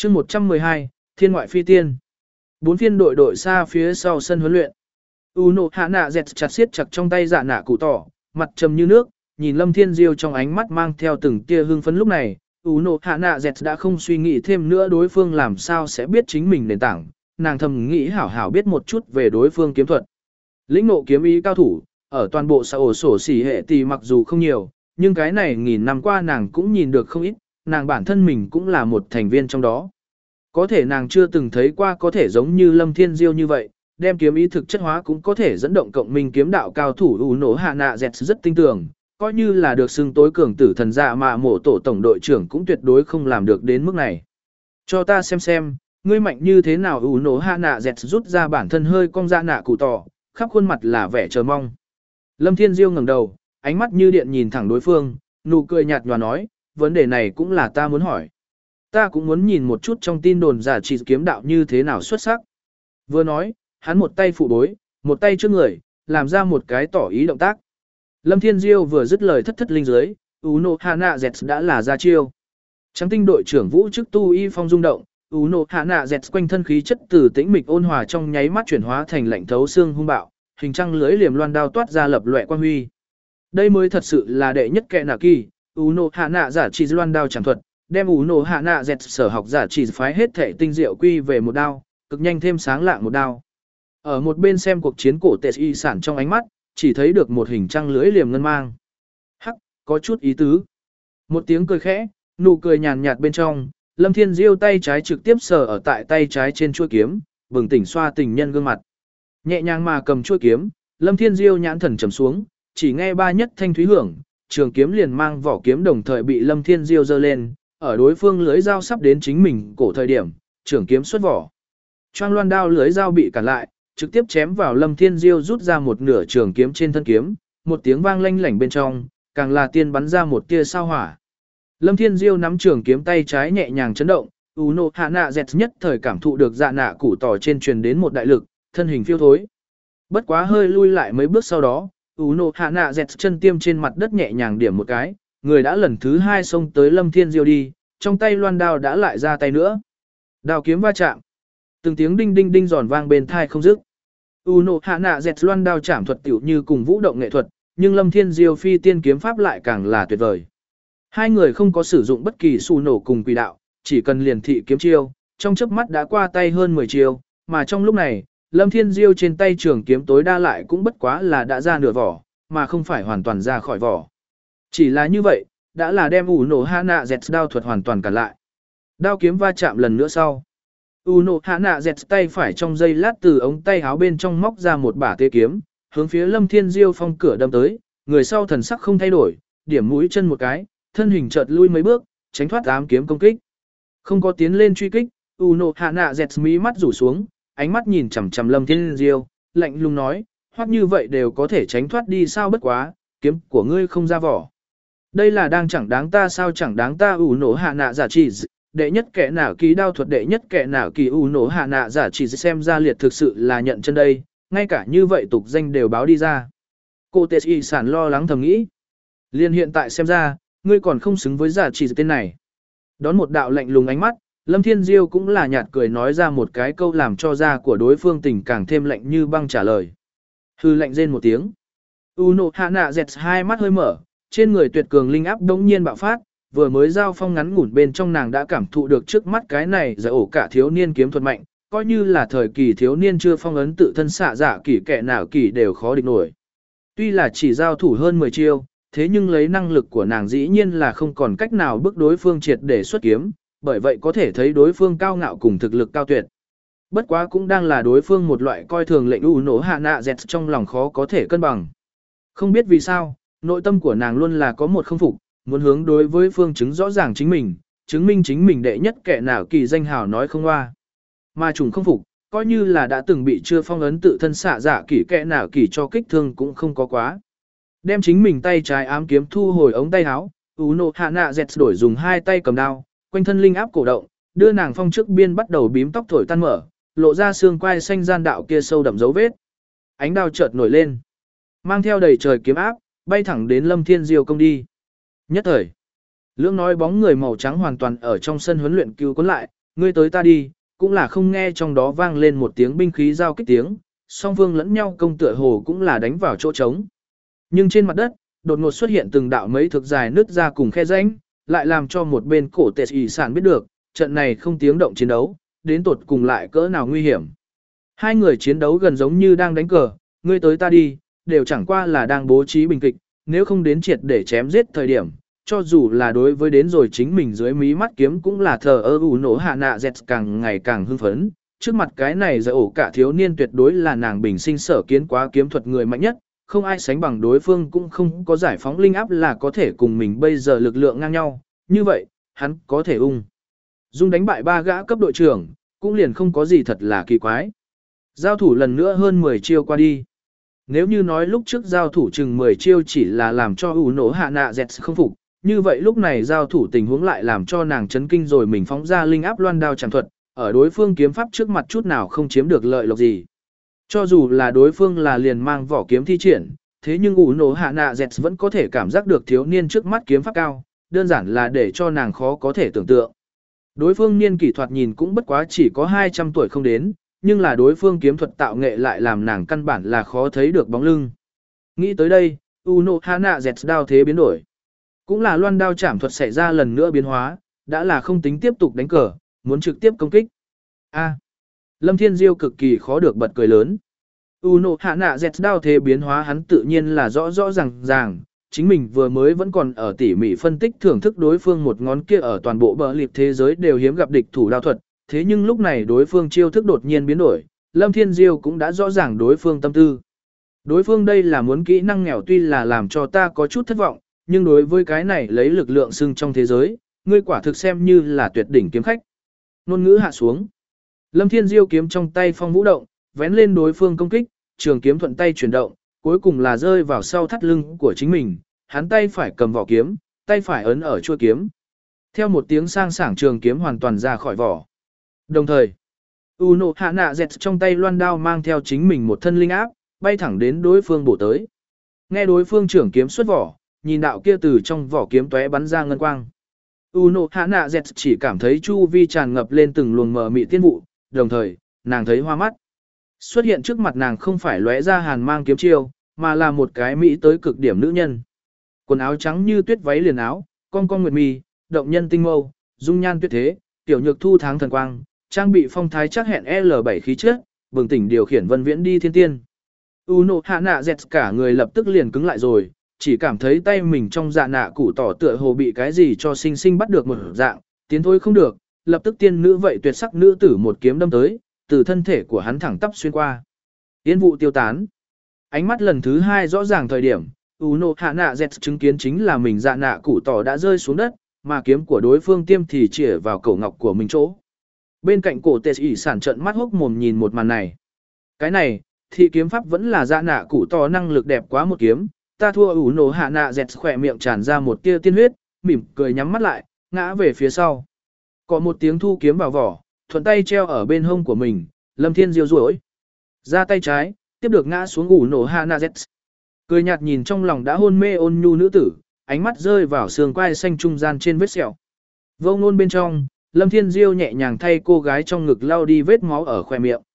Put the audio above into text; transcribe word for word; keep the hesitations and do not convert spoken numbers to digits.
chương một trăm mười hai, Thiên ngoại phi tiên. Bốn phiên đội đội xa phía sau sân huấn luyện. Uno hạ nạ dẹt chặt siết chặt trong tay dạ nạ cụ tỏ, mặt trầm như nước, nhìn Lâm Thiên Diêu trong ánh mắt mang theo từng tia hưng phấn lúc này. Uno hạ nạ dẹt đã không suy nghĩ thêm nữa đối phương làm sao sẽ biết chính mình nền tảng, nàng thầm nghĩ hảo hảo biết một chút về đối phương kiếm thuật. Lĩnh nộ kiếm ý cao thủ, ở toàn bộ xã ổ sổ xỉ hệ tỷ mặc dù không nhiều, nhưng cái này nghìn năm qua nàng cũng nhìn được không ít, nàng bản thân mình cũng là một thành viên trong đó. Có thể nàng chưa từng thấy qua có thể giống như Lâm Thiên Diêu như vậy, đem kiếm ý thực chất hóa cũng có thể dẫn động cộng minh kiếm đạo cao thủ ủ nổ hạ nạ dẹt rất tinh tường, coi như là được xưng tối cường tử thần dạ mà mổ tổ tổng đội trưởng cũng tuyệt đối không làm được đến mức này. Cho ta xem xem, ngươi mạnh như thế nào ủ nổ hạ nạ dẹt rút ra bản thân hơi cong dạ nạ cụ tỏ, khắp khuôn mặt là vẻ chờ mong. Lâm Thiên Diêu ngẩng đầu, ánh mắt như điện nhìn thẳng đối phương, nụ cười nhạt nhòa nói, vấn đề này cũng là ta muốn hỏi. Ta cũng muốn nhìn một chút trong tin đồn giả chỉ kiếm đạo như thế nào xuất sắc. Vừa nói, hắn một tay phụ bối, một tay trước người, làm ra một cái tỏ ý động tác. Lâm Thiên Diêu vừa dứt lời thất thất linh dưới, Uno Hana Z đã là ra chiêu. Trắng tinh đội trưởng Vũ chức tu y phong rung động, Uno Hana Z quanh thân khí chất từ tĩnh mịch ôn hòa trong nháy mắt chuyển hóa thành lạnh thấu xương hung bạo, hình trăng lưới liềm loan đao toát ra lập loè quang huy. Đây mới thật sự là đệ nhất kẻ nạ kỳ, Uno Hana giả chỉ loan đao chẳng thuật, đem Uno Hana Z sở học giả chỉ phái hết thể tinh diệu quy về một đao, cực nhanh thêm sáng lạng một đao. Ở một bên xem cuộc chiến cổ tệ y sản trong ánh mắt, chỉ thấy được một hình trăng lưới liềm ngân mang. Hắc, có chút ý tứ. Một tiếng cười khẽ, nụ cười nhàn nhạt bên trong, Lâm Thiên Diêu tay trái trực tiếp sờ ở tại tay trái trên chuôi kiếm, bừng tỉnh xoa tình nhân gương mặt. Nhẹ nhàng mà cầm chuôi kiếm, Lâm Thiên Diêu nhãn thần trầm xuống, chỉ nghe ba nhất thanh thúy hưởng, trường kiếm liền mang vỏ kiếm đồng thời bị Lâm Thiên Diêu giơ lên, ở đối phương lưới dao sắp đến chính mình cổ thời điểm, trường kiếm xuất vỏ. Choang loan đao lưới dao bị cản lại, trực tiếp chém vào Lâm Thiên Diêu rút ra một nửa trường kiếm trên thân kiếm, một tiếng vang lanh lảnh bên trong, càng là tiên bắn ra một tia sao hỏa. Lâm Thiên Diêu nắm trường kiếm tay trái nhẹ nhàng chấn động, Uno Hana Z nhất thời cảm thụ được dạ nạ củ tỏ trên truyền đến một đại lực, thân hình phiêu thối. Bất quá hơi lui lại mấy bước sau đó, Uno Hana Z chân tiêm trên mặt đất nhẹ nhàng điểm một cái, người đã lần thứ hai xông tới Lâm Thiên Diêu đi, trong tay loan đao đã lại ra tay nữa. Đao kiếm va chạm. Từng tiếng đinh đinh đinh giòn vang bên thai không dứt. Uno Hana Z loan đao chạm thuật tiểu như cùng vũ động nghệ thuật, nhưng Lâm Thiên Diêu phi tiên kiếm pháp lại càng là tuyệt vời. Hai người không có sử dụng bất kỳ xù nổ cùng quỷ đạo, chỉ cần liền thị kiếm chiêu, trong chớp mắt đã qua tay hơn mười chiêu, mà trong lúc này, Lâm Thiên Diêu trên tay trường kiếm tối đa lại cũng bất quá là đã ra nửa vỏ, mà không phải hoàn toàn ra khỏi vỏ. Chỉ là như vậy, đã là đem Uno Hana Z đao thuật hoàn toàn cản lại. Đao kiếm va chạm lần nữa sau. Uno Hana Z tay phải trong giây lát từ ống tay áo bên trong móc ra một bả tế kiếm, hướng phía Lâm Thiên Diêu phong cửa đâm tới, người sau thần sắc không thay đổi, điểm mũi chân một cái, thân hình chợt lui mấy bước, tránh thoát ám kiếm công kích. Không có tiến lên truy kích, Uno Hana Z mí mắt rủ xuống, ánh mắt nhìn chằm chằm Lâm Thiên Diêu, lạnh lùng nói, hoặc như vậy đều có thể tránh thoát đi sao bất quá, kiếm của ngươi không ra vỏ. Đây là đang chẳng đáng ta sao chẳng đáng ta Uno Hana giả chỉ, đệ nhất kẻ nào kỳ đao thuật đệ nhất kẻ nào kỳ Uno Hana giả chỉ xem ra liệt thực sự là nhận chân đây, ngay cả như vậy tục danh đều báo đi ra. Cô Tê Y sản lo lắng thầm nghĩ. Liên hiện tại xem ra, ngươi còn không xứng với giả chỉ tên này. Đón một đạo lạnh lùng ánh mắt, Lâm Thiên Diêu cũng là nhạt cười nói ra một cái câu làm cho da của đối phương tình càng thêm lạnh như băng trả lời. Hư lạnh rên một tiếng. Uno Hana Z hai mắt hơi mở, trên người tuyệt cường linh áp đống nhiên bạo phát, vừa mới giao phong ngắn ngủn bên trong nàng đã cảm thụ được trước mắt cái này giải ổ cả thiếu niên kiếm thuật mạnh, coi như là thời kỳ thiếu niên chưa phong ấn tự thân xạ giả kỳ kẻ nào kỳ đều khó địch nổi. Tuy là chỉ giao thủ hơn mười chiêu, thế nhưng lấy năng lực của nàng dĩ nhiên là không còn cách nào bức đối phương triệt để xuất kiếm, bởi vậy có thể thấy đối phương cao ngạo cùng thực lực cao tuyệt. Bất quá cũng đang là đối phương một loại coi thường lệnh Uno Hana Z trong lòng khó có thể cân bằng. Không biết vì sao, nội tâm của nàng luôn là có một không phục, muốn hướng đối với phương chứng rõ ràng chính mình, chứng minh chính mình đệ nhất kẻ nào kỳ danh hào nói không hoa. Mà trùng không phục, coi như là đã từng bị chưa phong ấn tự thân xạ giả kỳ kẻ nào kỳ cho kích thương cũng không có quá. Đem chính mình tay trái ám kiếm thu hồi ống tay áo, Uno Hana Z đổi dùng hai tay cầm đao, quanh thân linh áp cổ động, đưa nàng phong trước biên bắt đầu bím tóc thổi tan mở, lộ ra xương quai xanh gian đạo kia sâu đậm dấu vết. Ánh đao chợt nổi lên, mang theo đầy trời kiếm áp, bay thẳng đến Lâm Thiên Diêu công đi. Nhất thời, lưỡng nói bóng người màu trắng hoàn toàn ở trong sân huấn luyện cứu cuốn lại, ngươi tới ta đi, cũng là không nghe trong đó vang lên một tiếng binh khí giao kích tiếng, song phương lẫn nhau công tựa hồ cũng là đánh vào chỗ trống. Nhưng trên mặt đất, đột ngột xuất hiện từng đạo mấy thực dài nứt ra cùng khe rãnh, lại làm cho một bên cổ tệ ỷ sản biết được, trận này không tiếng động chiến đấu, đến tột cùng lại cỡ nào nguy hiểm. Hai người chiến đấu gần giống như đang đánh cờ, ngươi tới ta đi, đều chẳng qua là đang bố trí bình kịch, nếu không đến triệt để chém giết thời điểm, cho dù là đối với đến rồi chính mình dưới mí mắt kiếm cũng là thờ ơ ủ nổ hạ nạ dẹt càng ngày càng hưng phấn. Trước mặt cái này giờ ổ cả thiếu niên tuyệt đối là nàng bình sinh sở kiến quá kiếm thuật người mạnh nhất, không ai sánh bằng đối phương cũng không có giải phóng linh áp là có thể cùng mình bây giờ lực lượng ngang nhau, như vậy, hắn có thể ung dung đánh bại ba gã cấp đội trưởng, cũng liền không có gì thật là kỳ quái. Giao thủ lần nữa hơn mười chiêu qua đi. Nếu như nói lúc trước giao thủ chừng mười chiêu chỉ là làm cho ủ nổ hạ nạ dẹt không phục, như vậy lúc này giao thủ tình huống lại làm cho nàng chấn kinh rồi mình phóng ra linh áp loan đao chẳng thuật, ở đối phương kiếm pháp trước mặt chút nào không chiếm được lợi lộc gì. Cho dù là đối phương là liền mang vỏ kiếm thi triển, thế nhưng ủ nổ hạ nạ dẹt vẫn có thể cảm giác được thiếu niên trước mắt kiếm pháp cao, đơn giản là để cho nàng khó có thể tưởng tượng. Đối phương niên kỷ thoạt nhìn cũng bất quá chỉ có hai trăm tuổi không đến, nhưng là đối phương kiếm thuật tạo nghệ lại làm nàng căn bản là khó thấy được bóng lưng. Nghĩ tới đây, Uno Hana Z đao thế biến đổi. Cũng là loan đao chảm thuật xảy ra lần nữa biến hóa, đã là không tính tiếp tục đánh cờ, muốn trực tiếp công kích. A. Lâm Thiên Diêu cực kỳ khó được bật cười lớn. Uno Hana Z đao thế biến hóa hắn tự nhiên là rõ rõ ràng ràng, chính mình vừa mới vẫn còn ở tỉ mỉ phân tích thưởng thức đối phương một ngón kia ở toàn bộ bờ liệp thế giới đều hiếm gặp địch thủ đao thuật, thế nhưng lúc này đối phương chiêu thức đột nhiên biến đổi, Lâm Thiên Diêu cũng đã rõ ràng đối phương tâm tư. Đối phương đây là muốn kỹ năng nghèo tuy là làm cho ta có chút thất vọng, nhưng đối với cái này lấy lực lượng xưng trong thế giới, ngươi quả thực xem như là tuyệt đỉnh kiếm khách. Nôn ngữ hạ xuống. Lâm Thiên Diêu kiếm trong tay phong vũ động, vén lên đối phương công kích, trường kiếm thuận tay chuyển động, cuối cùng là rơi vào sau thắt lưng của chính mình, hắn tay phải cầm vỏ kiếm, tay phải ấn ở chuôi kiếm. Theo một tiếng sang sảng trường kiếm hoàn toàn ra khỏi vỏ. Đồng thời, Uno Hana Z trong tay loan đao mang theo chính mình một thân linh áp, bay thẳng đến đối phương bổ tới. Nghe đối phương trưởng kiếm xuất vỏ, nhìn đạo kia từ trong vỏ kiếm tóe bắn ra ngân quang. Uno Hana Z chỉ cảm thấy chu vi tràn ngập lên từng luồng mờ mị tiên vụ, đồng thời, nàng thấy hoa mắt. Xuất hiện trước mặt nàng không phải lóe ra hàn mang kiếm chiêu, mà là một cái mỹ tới cực điểm nữ nhân. Quần áo trắng như tuyết váy liền áo, cong cong nguyệt mì, động nhân tinh mâu, dung nhan tuyệt thế, tiểu nhược thu tháng thần quang, trang bị phong thái chắc hẹn L bảy khí chất, bừng tỉnh điều khiển vân viễn đi thiên tiên. Uno Hana Z cả người lập tức liền cứng lại rồi, chỉ cảm thấy tay mình trong dạ nạ củ tỏ tựa hồ bị cái gì cho sinh sinh bắt được một dạng, tiến thôi không được, lập tức tiên nữ vậy tuyệt sắc nữ tử một kiếm đâm tới, từ thân thể của hắn thẳng tắp xuyên qua. Yên vụ tiêu tán. Ánh mắt lần thứ hai rõ ràng thời điểm, Uno Hana Z chứng kiến chính là mình dạ nạ củ tỏ đã rơi xuống đất, mà kiếm của đối phương tiêm thì chĩa vào cổ ngọc của mình chỗ. Bên cạnh cổ tệ ỷ sản trận mắt hốc mồm nhìn một màn này. Cái này, thì kiếm pháp vẫn là dạ nạ củ tỏ năng lực đẹp quá một kiếm, ta thua Uno Hana Z khỏe miệng tràn ra một tia tiên huyết, mỉm cười nhắm mắt lại, ngã về phía sau. Có một tiếng thu kiếm vào vỏ, thuận tay treo ở bên hông của mình, Lâm Thiên Diêu rủi ra tay trái, tiếp được ngã xuống Uno Hana Z. Cười nhạt nhìn trong lòng đã hôn mê ôn nhu nữ tử, ánh mắt rơi vào sườn quai xanh trung gian trên vết sẹo. Vô ngôn bên trong, Lâm Thiên Diêu nhẹ nhàng thay cô gái trong ngực lau đi vết máu ở khóe miệng.